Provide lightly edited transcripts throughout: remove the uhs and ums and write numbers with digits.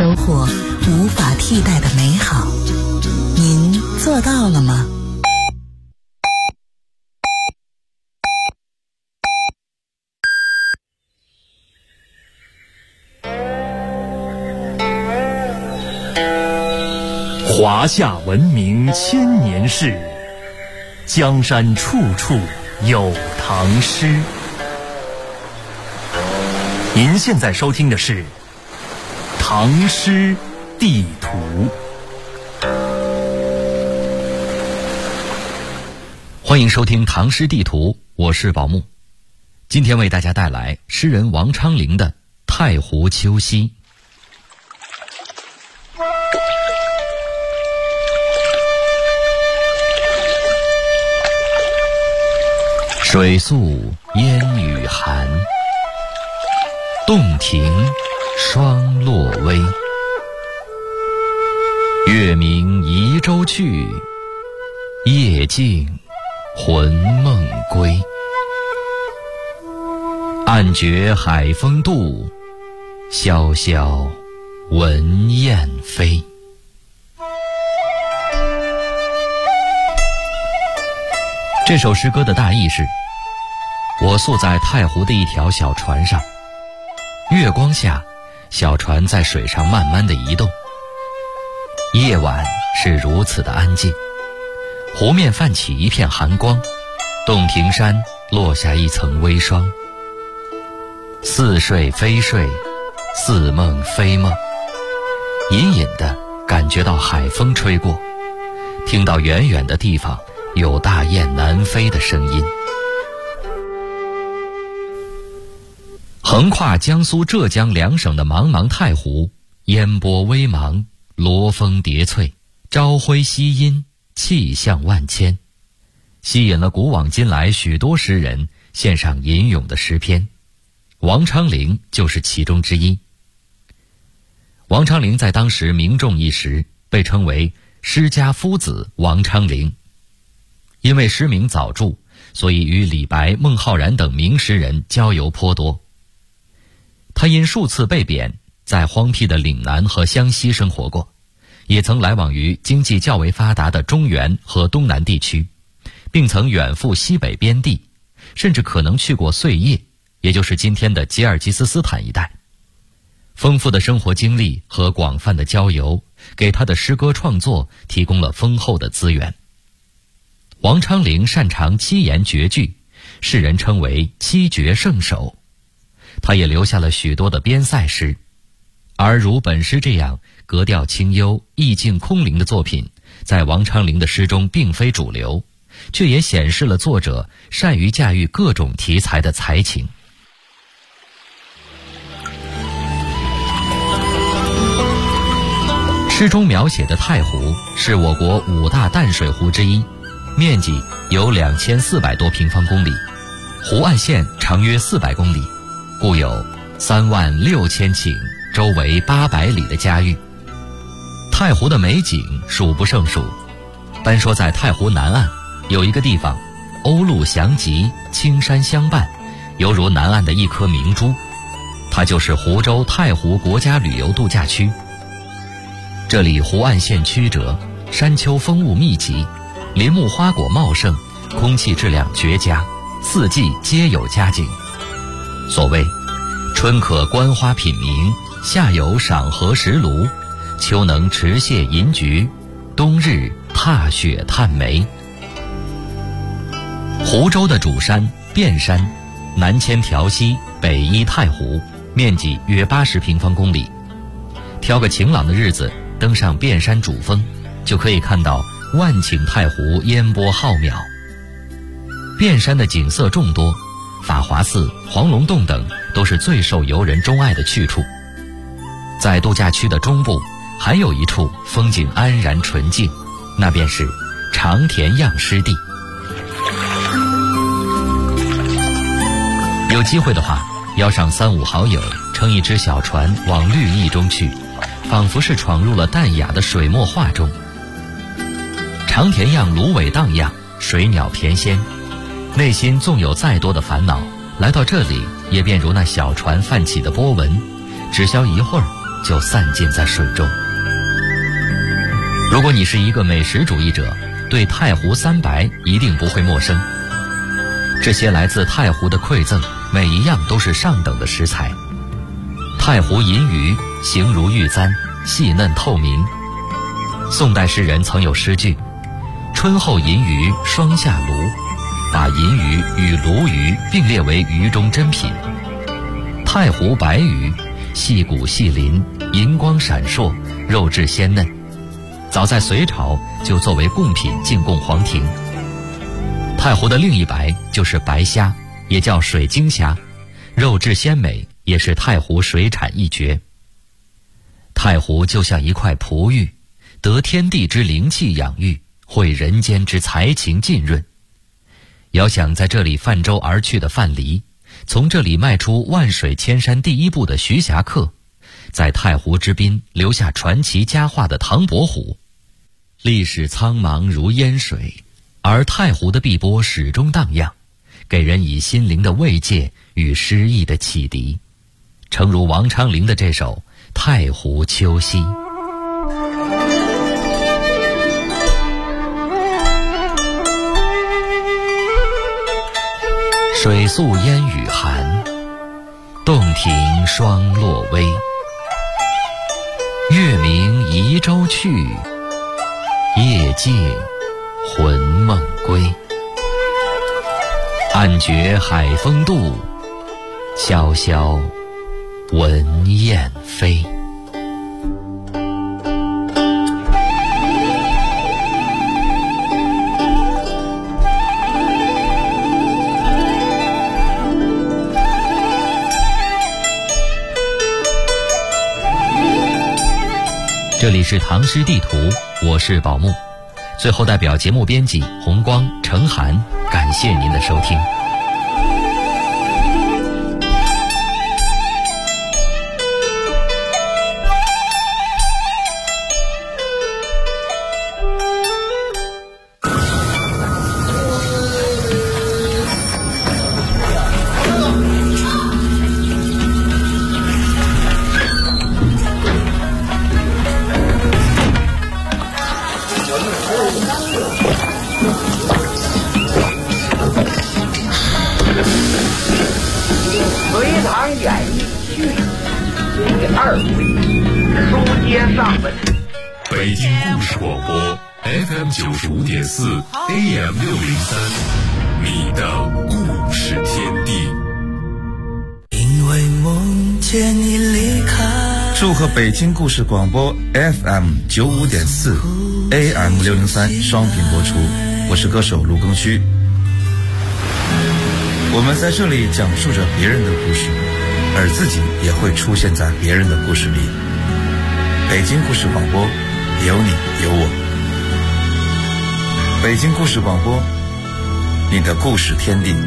收获无法替代的美好。您做到了吗？ 华夏文明千年事，江山处处有唐诗。您现在收听的是《唐诗地图》。 欢迎收听《唐诗地图》，我是宝木。今天为大家带来诗人王昌龄的《太湖秋夕》。水宿烟雨寒，洞庭霜落微。月明移舟去，夜静魂梦归。暗觉海风渡，萧萧闻雁飞。这首诗歌的大意是：我宿在太湖的一条小船上，月光下，小船在水上慢慢地移动。夜晚是如此的安静，湖面泛起一片寒光，洞庭山落下一层微霜。似睡非睡，似梦非梦，隐隐地感觉到海风吹过，听到远远的地方有大雁南飞的声音。横跨江苏、浙江两省的茫茫太湖，烟波微茫，罗峰叠翠，朝晖夕阴，气象万千，吸引了古往今来许多诗人献上吟咏的诗篇。王昌龄就是其中之一。王昌龄在当时名重一时，被称为诗家夫子王昌龄。因为诗名早著，所以与李白、孟浩然等名诗人交游颇多。他因数次被贬，在荒僻的岭南和湘西生活过，也曾来往于经济较为发达的中原和东南地区，并曾远赴西北边地，甚至可能去过碎叶，也就是今天的吉尔吉斯斯坦一带。丰富的生活经历和广泛的交游，给他的诗歌创作提供了丰厚的资源。王昌龄擅长七言绝句，世人称为七绝圣手。他也留下了许多的边塞诗，而如本诗这样格调清幽、意境空灵的作品，在王昌龄的诗中并非主流，却也显示了作者善于驾驭各种题材的才情。诗中描写的太湖是我国5大淡水湖之一，面积有2400多平方公里，湖岸线长约400公里，故有36000顷，周围800里的家喻。太湖的美景数不胜数，单说在太湖南岸有一个地方，鸥鹭翔集，青山相伴，犹如南岸的一颗明珠，它就是湖州太湖国家旅游度假区。这里湖岸线曲折，山丘风物密集，林木花果茂盛，空气质量绝佳，四季皆有佳景。所谓春可观花品茗，夏有赏荷食芦，秋能持蟹饮菊，冬日踏雪探梅。湖州的主山汴山，南牵调溪，北依太湖，面积约80平方公里。挑个晴朗的日子，登上汴山主峰，就可以看到万顷太湖烟波浩渺。汴山的景色众多，法华寺、黄龙洞等都是最受游人钟爱的去处。在度假区的中部，还有一处风景安然纯净，那便是长田漾湿地。有机会的话，邀上3、5好友，乘一只小船往绿意中去，仿佛是闯入了淡雅的水墨画中。长田漾芦苇荡漾，水鸟翩跹，内心纵有再多的烦恼，来到这里也便如那小船泛起的波纹，只消一会儿就散尽在水中。如果你是一个美食主义者，对太湖三白一定不会陌生。这些来自太湖的馈赠，每一样都是上等的食材。太湖银鱼形如玉簪，细嫩透明。宋代诗人曾有诗句：春后银鱼霜下鲈，把银鱼与鲈鱼并列为鱼中珍品。太湖白鱼细骨细鳞，银光闪烁，肉质鲜嫩，早在隋朝就作为贡品进贡皇庭。太湖的另一白就是白虾，也叫水晶虾，肉质鲜美，也是太湖水产一绝。太湖就像一块璞玉，得天地之灵气养育，会人间之才情浸润。遥想在这里泛舟而去的范蠡，从这里迈出万水千山第一步的徐霞客，在太湖之滨留下传奇佳话的唐伯虎。历史苍茫如烟水，而太湖的碧波始终荡漾，给人以心灵的慰藉与诗意的启迪。诚如王昌龄的这首《太湖秋夕》。水宿烟雨寒，洞庭霜落微。月明移舟去，夜静魂梦归。暗觉海风渡，萧萧闻雁飞。这里是唐诗地图，我是宝木。最后代表节目编辑红光、程涵，感谢您的收听。 隋唐演义序第2回，书接上文。 北京故事广播 FM 95.4 AM 603，你的故事天地。 因为梦见你离开。 祝贺北京故事广播 FM 95.4 AM 603双频播出，我是歌手卢庚戌。我们在这里讲述着别人的故事，而自己也会出现在别人的故事里。北京故事广播，有你有我。北京故事广播，你的故事天地。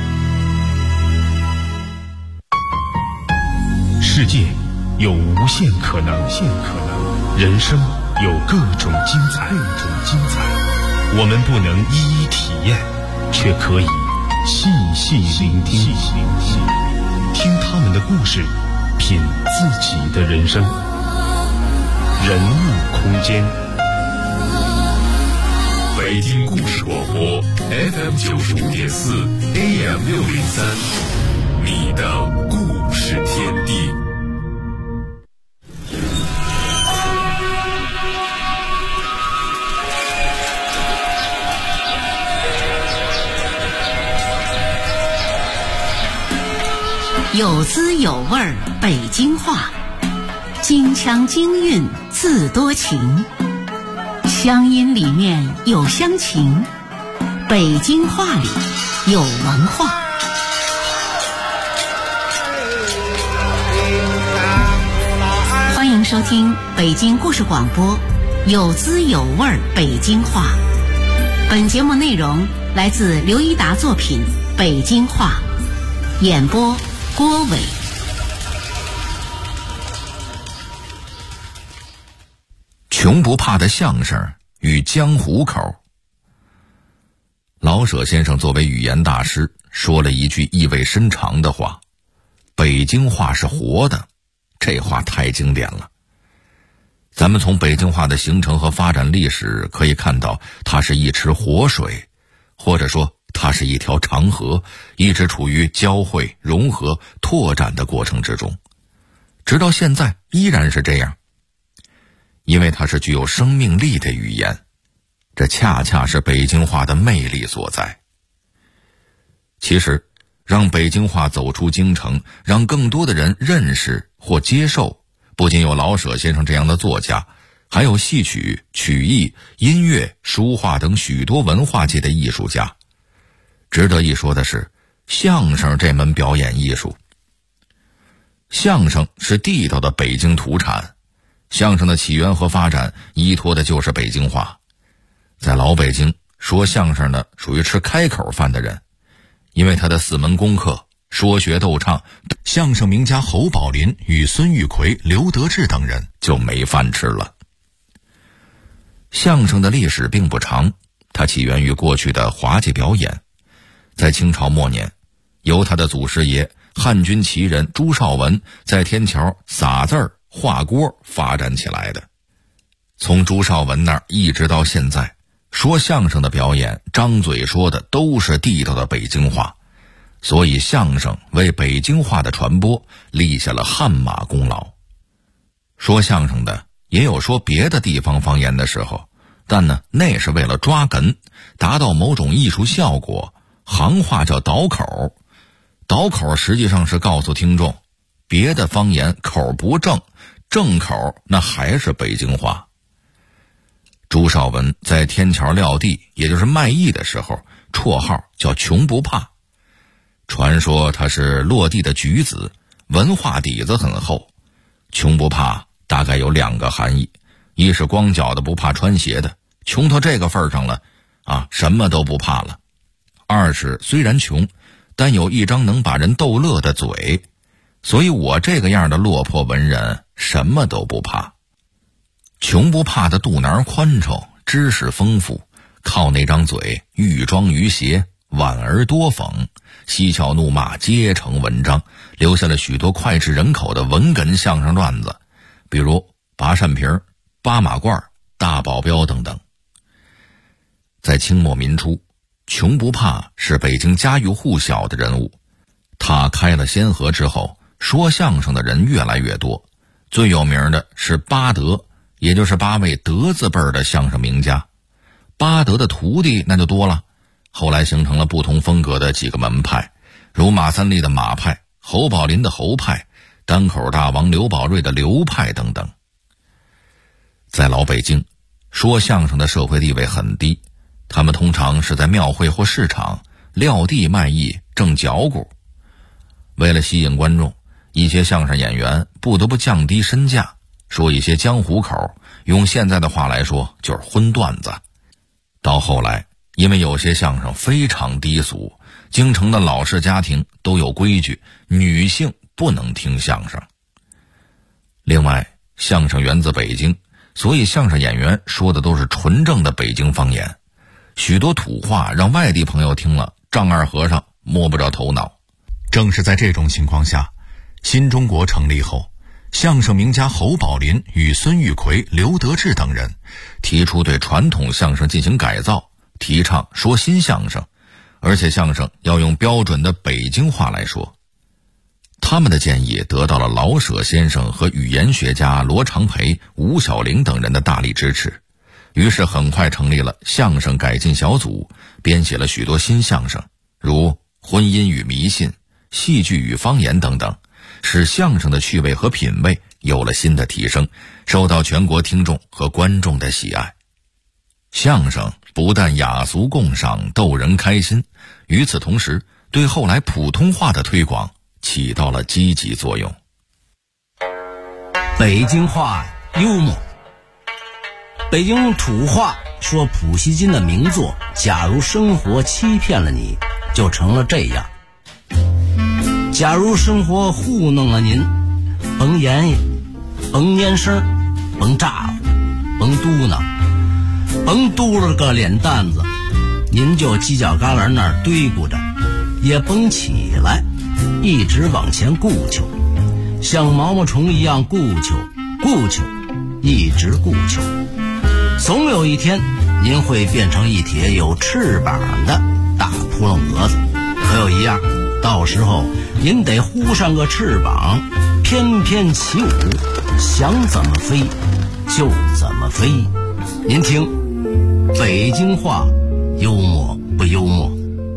世界有无限可能，人生有各种精彩。我们不能一一体验，却可以细细聆听，听他们的故事，品自己的人生。人物空间， 北京故事广播 FM 95.4 AM 603，你的故事天地。 有滋有味儿北京话，京腔京韵字多情，乡音里面有乡情，北京话里有文化。欢迎收听北京故事广播，有滋有味儿北京话。本节目内容来自刘一达作品《北京话》，演播郭伟。 穷不怕的相声与江湖口。老舍先生作为语言大师，说了一句意味深长的话：北京话是活的， 这话太经典了。咱们从北京话的形成和发展历史可以看到，它是一池活水，或者说它是一条长河，一直处于交汇、融合、拓展的过程之中，直到现在依然是这样。因为它是具有生命力的语言，这恰恰是北京话的魅力所在。其实让北京话走出京城，让更多的人认识或接受，不仅有老舍先生这样的作家，还有戏曲、曲艺、音乐、书画等许多文化界的艺术家。值得一说的是，相声这门表演艺术。相声是地道的北京土产，相声的起源和发展依托的就是北京话。在老北京，说相声的属于吃开口饭的人，因为他的4门功课说学逗唱，相声名家侯宝林与孙玉奎、刘德志等人就没饭吃了。相声的历史并不长，它起源于过去的滑稽表演，在清朝末年，由他的祖师爷汉军旗人朱绍文在天桥撒字儿、画锅发展起来的。从朱绍文那儿一直到现在，说相声的表演张嘴说的都是地道的北京话，所以相声为北京话的传播立下了汗马功劳。说相声的也有说别的地方方言的时候，但呢，那是为了抓哏，达到某种艺术效果，行话叫倒口。倒口实际上是告诉听众，别的方言口不正，正口那还是北京话。朱绍文在天桥撂地，也就是卖艺的时候，绰号叫穷不怕。传说他是落地的举子，文化底子很厚。穷不怕大概有2个含义，一是光脚的不怕穿鞋的，穷到这个份上了什么都不怕了；二是虽然穷，但有一张能把人逗乐的嘴，所以我这个样的落魄文人什么都不怕。穷不怕的肚腩宽敞，知识丰富，靠那张嘴欲庄于谐，婉而多讽，嬉笑怒骂皆成文章，留下了许多脍炙人口的文哏相声段子，比如拔扇皮、八马褂、大保镖等等。在清末民初，穷不怕是北京家喻户晓的人物，他开了先河之后，说相声的人越来越多，最有名的是八德，也就是8位德字辈的相声名家。八德的徒弟那就多了，后来形成了不同风格的几个门派，如马三立的马派、侯宝林的侯派、单口大王刘宝瑞的刘派等等。在老北京，说相声的社会地位很低，他们通常是在庙会或市场撂地卖艺挣脚骨。为了吸引观众，一些相声演员不得不降低身价，说一些江湖口，用现在的话来说就是荤段子。到后来，因为有些相声非常低俗，京城的老式家庭都有规矩，女性不能听相声。另外，相声源自北京，所以相声演员说的都是纯正的北京方言，许多土话让外地朋友听了丈二和尚摸不着头脑。正是在这种情况下，新中国成立后，相声名家侯宝林与孙玉奎、刘德志等人提出对传统相声进行改造，提倡说新相声，而且相声要用标准的北京话来说。他们的建议得到了老舍先生和语言学家罗长培、吴小玲等人的大力支持，于是很快成立了相声改进小组，编写了许多新相声，如婚姻与迷信、戏剧与方言等等，使相声的趣味和品味有了新的提升，受到全国听众和观众的喜爱。相声不但雅俗共赏，逗人开心，与此同时，对后来普通话的推广起到了积极作用。 北京话幽默。北京土话说普希金的名作《假如生活欺骗了你》就成了这样。假如生活糊弄了您，甭言甭蔫声，甭咋呼，甭嘟囔，甭嘟了个脸蛋子，您就犄角旮旯那儿堆咕着，也甭起来，一直往前顾求， 像毛毛虫一样顾求，一直顾求。总有一天，您会变成一帖有翅膀的大扑棱蛾子。可有一样，到时候您得呼上个翅膀，翩翩起舞，想怎么飞就怎么飞。您听，北京话幽默不幽默？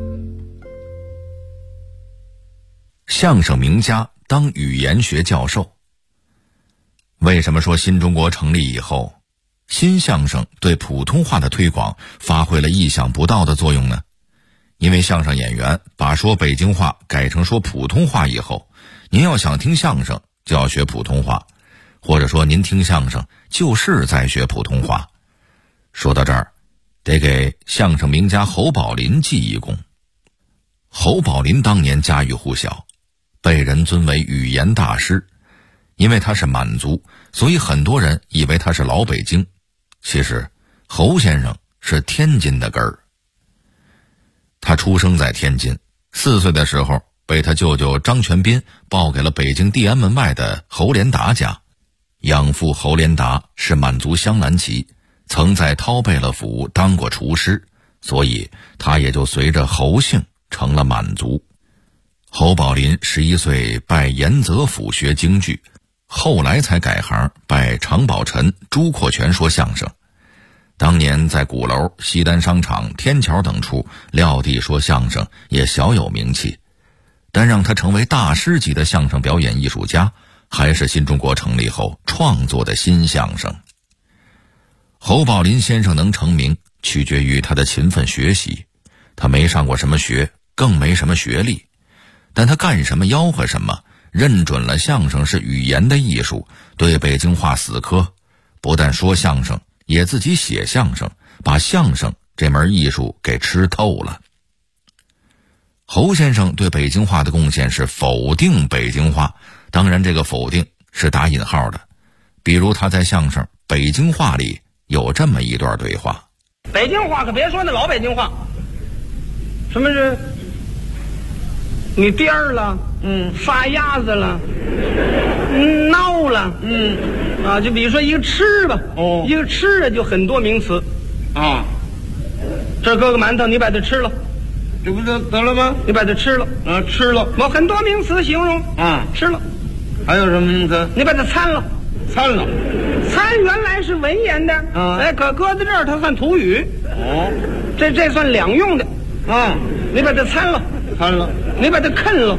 相声名家当语言学教授。为什么说新中国成立以后，新相声对普通话的推广发挥了意想不到的作用呢？因为相声演员把说北京话改成说普通话以后，您要想听相声就要学普通话，或者说您听相声就是在学普通话。说到这儿，得给相声名家侯宝林记一功。侯宝林当年家喻户晓，被人尊为语言大师。因为他是满族，所以很多人以为他是老北京。其实侯先生是天津的根儿。他出生在天津，4岁的时候被他舅舅张全斌抱给了北京地安门外的侯连达家。养父侯连达是满族镶蓝旗，曾在饕贝勒府当过厨师，所以他也就随着侯姓成了满族。侯宝林11岁拜严泽府学京剧，后来才改行拜常宝臣、朱阔全说相声。当年在鼓楼、西单商场、天桥等处撂地说相声也小有名气，但让他成为大师级的相声表演艺术家，还是新中国成立后创作的新相声。侯宝林先生能成名，取决于他的勤奋学习。他没上过什么学，更没什么学历，但他干什么吆喝什么，认准了相声是语言的艺术，对北京话死磕，不但说相声，也自己写相声，把相声这门艺术给吃透了。侯先生对北京话的贡献是否定北京话，当然这个否定是打引号的。比如他在相声《北京话》里有这么一段对话： 北京话可别说那老北京话，什么是你颠儿了，发鸭子了，孬了，就比如说一个吃吧，一个吃的就很多名词啊。这搁个馒头，你把它吃了，这不就得了吗？你把它吃了，吃了，我很多名词形容吃了。还有什么名词？你把它参了，参了，参原来是文言的，可搁在这儿它算土语，这算两用的，你把它参了。参了，你把它啃了，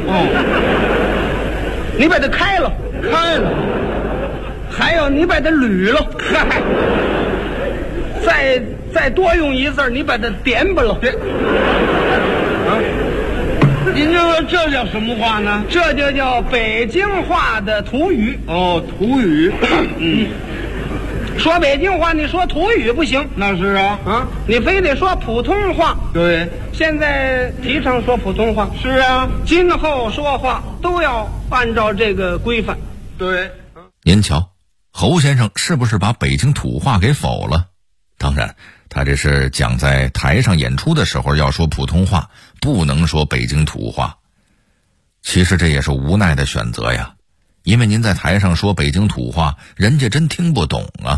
你把它开了，开了，还有你把它捋了，再多用一字，你把它点吧了。您这叫什么话呢？这就叫北京话的土语。土语。说北京话，你说土语不行。那是啊，你非得说普通话。对，现在提倡说普通话。是啊，今后说话都要按照这个规范。对， 您瞧，侯先生是不是把北京土话给否了？当然，他这是讲在台上演出的时候要说普通话，不能说北京土话。其实这也是无奈的选择呀。因为您在台上说北京土话，人家真听不懂啊。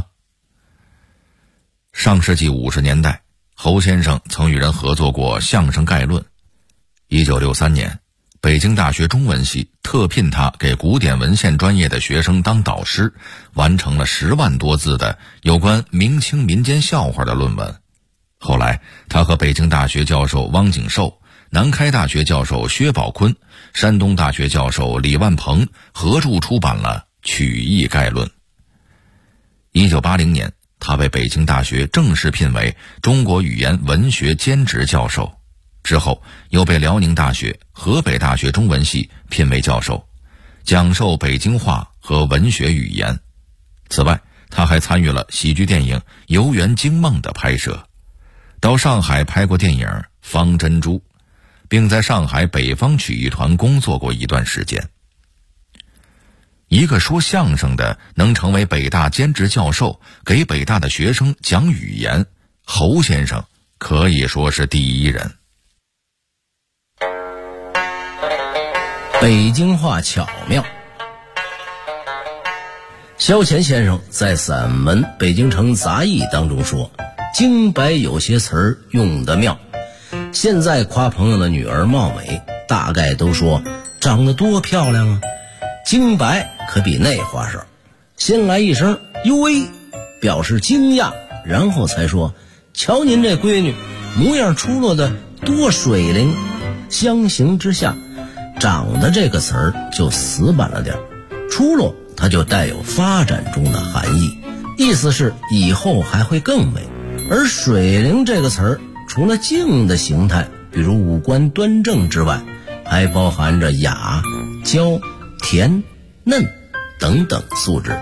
上世纪50年代，侯先生曾与人合作过《相声概论》。1963年，北京大学中文系特聘他给古典文献专业的学生当导师，完成了10万多字的有关明清民间笑话的论文。后来，他和北京大学教授汪景寿、南开大学教授薛宝坤、山东大学教授李万鹏合著出版了《曲艺概论》。1980年，他被北京大学正式聘为中国语言文学兼职教授，之后又被辽宁大学、河北大学中文系聘为教授，讲授北京话和文学语言。此外，他还参与了喜剧电影《游园惊梦》的拍摄，到上海拍过电影《方珍珠》，并在上海北方曲艺团工作过一段时间。一个说相声的能成为北大兼职教授，给北大的学生讲语言，侯先生可以说是第一人。 北京话巧妙， 萧乾先生在散文《北京城杂艺》当中说，京白有些词儿用得妙。现在夸朋友的女儿貌美，大概都说长得多漂亮啊。京白可比那话少，先来一声哟喂，表示惊讶，然后才说瞧您这闺女模样出落的多水灵。相形之下，长得这个词儿就死板了点，出落它就带有发展中的含义，意思是以后还会更美。而水灵这个词儿除了静的形态，比如五官端正之外，还包含着雅、娇、甜、嫩等等素质。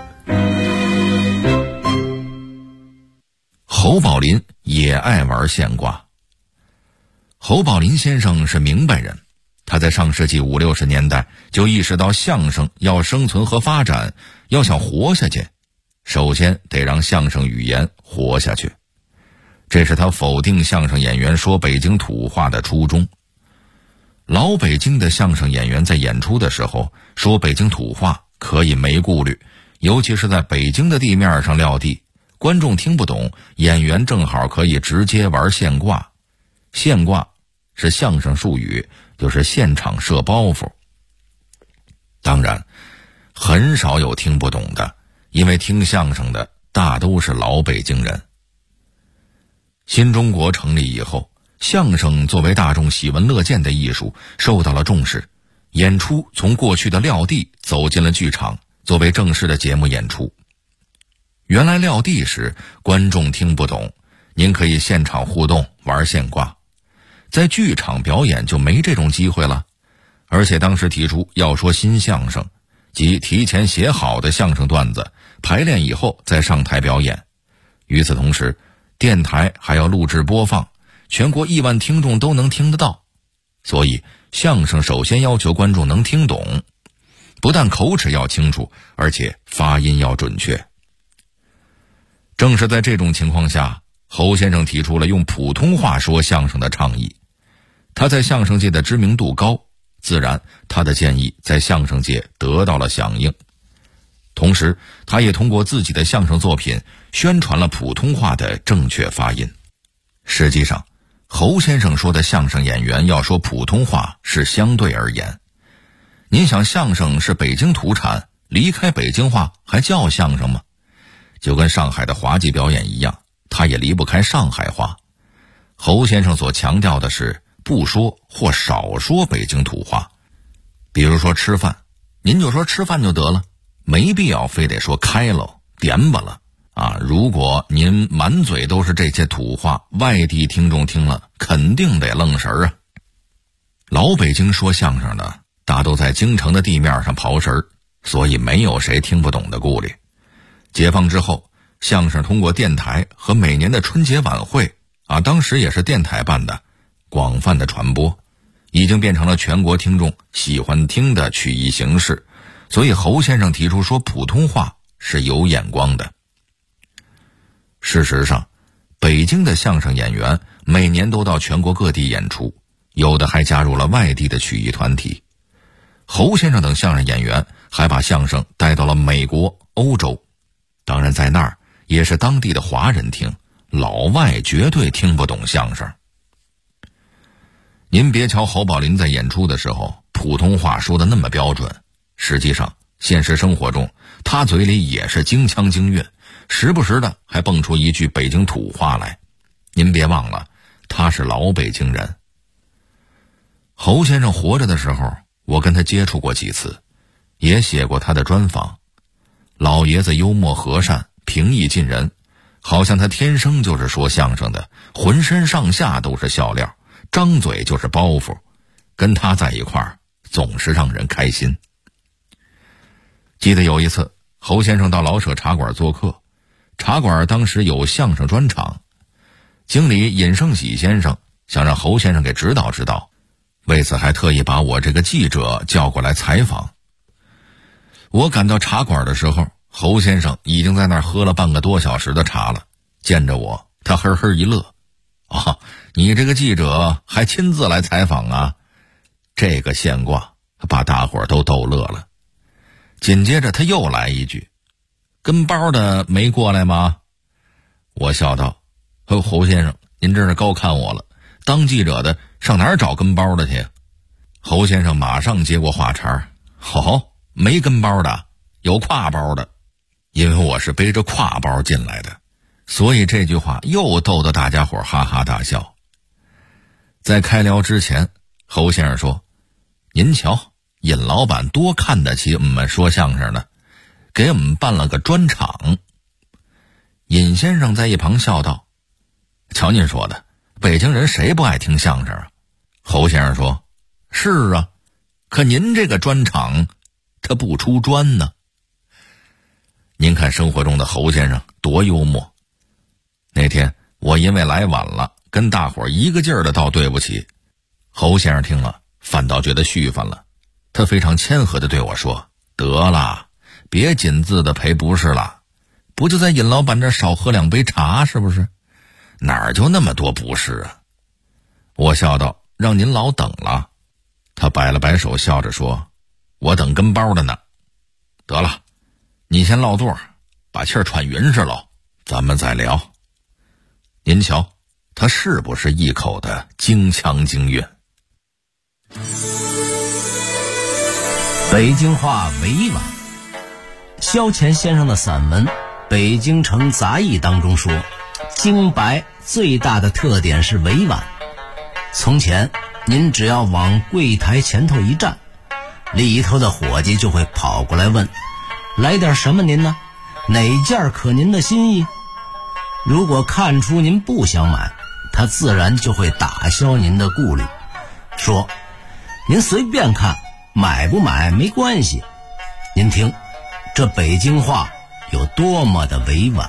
侯宝林也爱玩现卦。侯宝林先生是明白人，他在上世纪50、60年代就意识到相声要生存和发展，要想活下去，首先得让相声语言活下去。这是他否定相声演员说北京土话的初衷。老北京的相声演员在演出的时候说北京土话可以没顾虑，尤其是在北京的地面上撂地，观众听不懂，演员正好可以直接玩现卦。现卦是相声术语，就是现场设包袱。当然很少有听不懂的，因为听相声的大都是老北京人。新中国成立以后，相声作为大众喜闻乐见的艺术受到了重视，演出从过去的撂地走进了剧场，作为正式的节目演出。原来撂地时观众听不懂，您可以现场互动玩现卦，在剧场表演就没这种机会了。而且当时提出要说新相声，即提前写好的相声段子，排练以后再上台表演。与此同时，电台还要录制播放，全国1万听众都能听得到。所以相声首先要求观众能听懂，不但口齿要清楚，而且发音要准确。正是在这种情况下，侯先生提出了用普通话说相声的倡议。他在相声界的知名度高，自然他的建议在相声界得到了响应。同时他也通过自己的相声作品宣传了普通话的正确发音。实际上侯先生说的相声演员要说普通话是相对而言。您想，相声是北京土产，离开北京话还叫相声吗？就跟上海的滑稽表演一样，他也离不开上海话。侯先生所强调的是不说或少说北京土话。比如说吃饭，您就说吃饭就得了，没必要非得说开了点吧了啊！如果您满嘴都是这些土话，外地听众听了肯定得愣神啊。老北京说相声的大都在京城的地面上刨食，所以没有谁听不懂的顾虑。解放之后，相声通过电台和每年的春节晚会当时也是电台办的，广泛的传播，已经变成了全国听众喜欢听的曲艺形式。所以侯先生提出说普通话是有眼光的。事实上，北京的相声演员每年都到全国各地演出，有的还加入了外地的曲艺团体。侯先生等相声演员还把相声带到了美国、欧洲，当然在那儿也是当地的华人听，老外绝对听不懂相声。您别瞧侯宝林在演出的时候普通话说的那么标准，实际上现实生活中他嘴里也是京腔京韵，时不时的还蹦出一句北京土话来。您别忘了，他是老北京人。侯先生活着的时候，我跟他接触过几次，也写过他的专访。老爷子幽默和善，平易近人，好像他天生就是说相声的，浑身上下都是笑料，张嘴就是包袱，跟他在一块儿总是让人开心。记得有一次侯先生到老舍茶馆做客，茶馆当时有相声专场，经理尹胜喜先生想让侯先生给指导指导，为此还特意把我这个记者叫过来采访。我赶到茶馆的时候，侯先生已经在那儿喝了半个多小时的茶了。见着我，他呵呵一乐，你这个记者还亲自来采访啊？这个现卦把大伙儿都逗乐了。紧接着他又来一句， 跟包的没过来吗？我笑道，侯先生，您真是高看我了，当记者的上哪儿找跟包的去？侯先生马上接过话茬，没跟包的，有挎包的。因为我是背着挎包进来的，所以这句话又逗得大家伙哈哈大笑。在开聊之前，侯先生说，您瞧，尹老板多看得起我们说相声的，给我们办了个专场。尹先生在一旁笑道，瞧您说的，北京人谁不爱听相声啊？侯先生说，是啊，可您这个专场他不出专呢。您看生活中的侯先生多幽默。那天我因为来晚了，跟大伙一个劲儿的道对不起。侯先生听了反倒觉得絮烦了，他非常谦和的对我说，得了，别紧字的赔不是了，不就在尹老板这少喝2杯茶是不是？哪儿就那么多不是啊？我笑道，让您老等了。他摆了摆手笑着说，我等跟包的呢。得了，你先落座，把气儿喘匀实喽，咱们再聊。您瞧，他是不是一口的京腔京韵？ 北京话委婉。萧乾先生的散文《北京城杂役》当中说，京白最大的特点是委婉。从前您只要往柜台前头一站，里头的伙计就会跑过来问，来点什么您呢？哪件可您的心意？如果看出您不想买，他自然就会打消您的顾虑，说您随便看，买不买没关系。您听，这北京话有多么的委婉。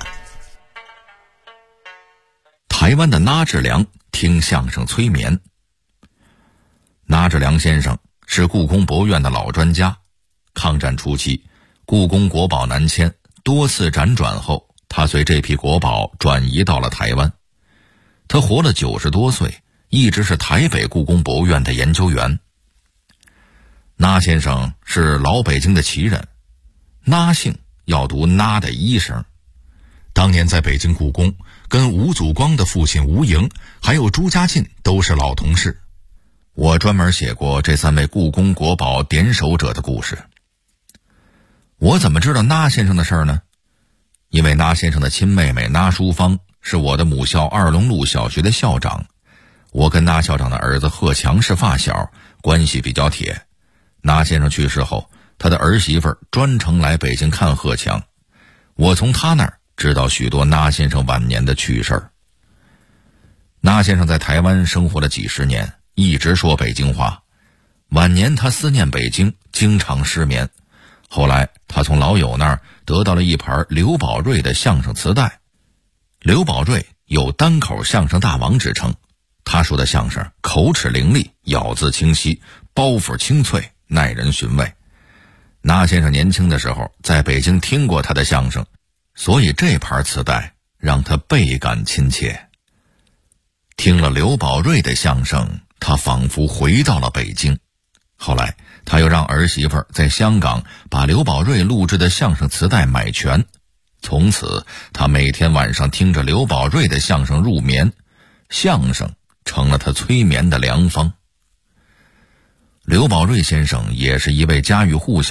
台湾的那志良听相声催眠。那志良先生是故宫博物院的老专家，抗战初期故宫国宝南迁，多次辗转后，他随这批国宝转移到了台湾。他活了90多岁，一直是台北故宫博物院的研究员。那先生是老北京的奇人，那姓要读那的一声。当年在北京故宫，跟吴祖光的父亲吴莹还有朱家进都是老同事。我专门写过这3位故宫国宝点手者的故事。我怎么知道那先生的事儿呢？因为那先生的亲妹妹那淑芳是我的母校二龙路小学的校长，我跟那校长的儿子贺强是发小，关系比较铁。那先生去世后，他的儿媳妇专程来北京看贺强，我从他那儿知道许多那先生晚年的趣事儿。那先生在台湾生活了几十年，一直说北京话。晚年他思念北京，经常失眠。后来他从老友那儿得到了一盘刘宝瑞的相声磁带。刘宝瑞有单口相声大王之称，他说的相声口齿伶俐，咬字清晰，包袱清脆，耐人寻味。那先生年轻的时候在北京听过他的相声，所以这盘磁带让他倍感亲切。听了刘宝瑞的相声，他仿佛回到了北京。后来他又让儿媳妇在香港把刘宝瑞录制的相声磁带买全，从此他每天晚上听着刘宝瑞的相声入眠，相声成了他催眠的良方。刘宝瑞先生也是一位家喻户晓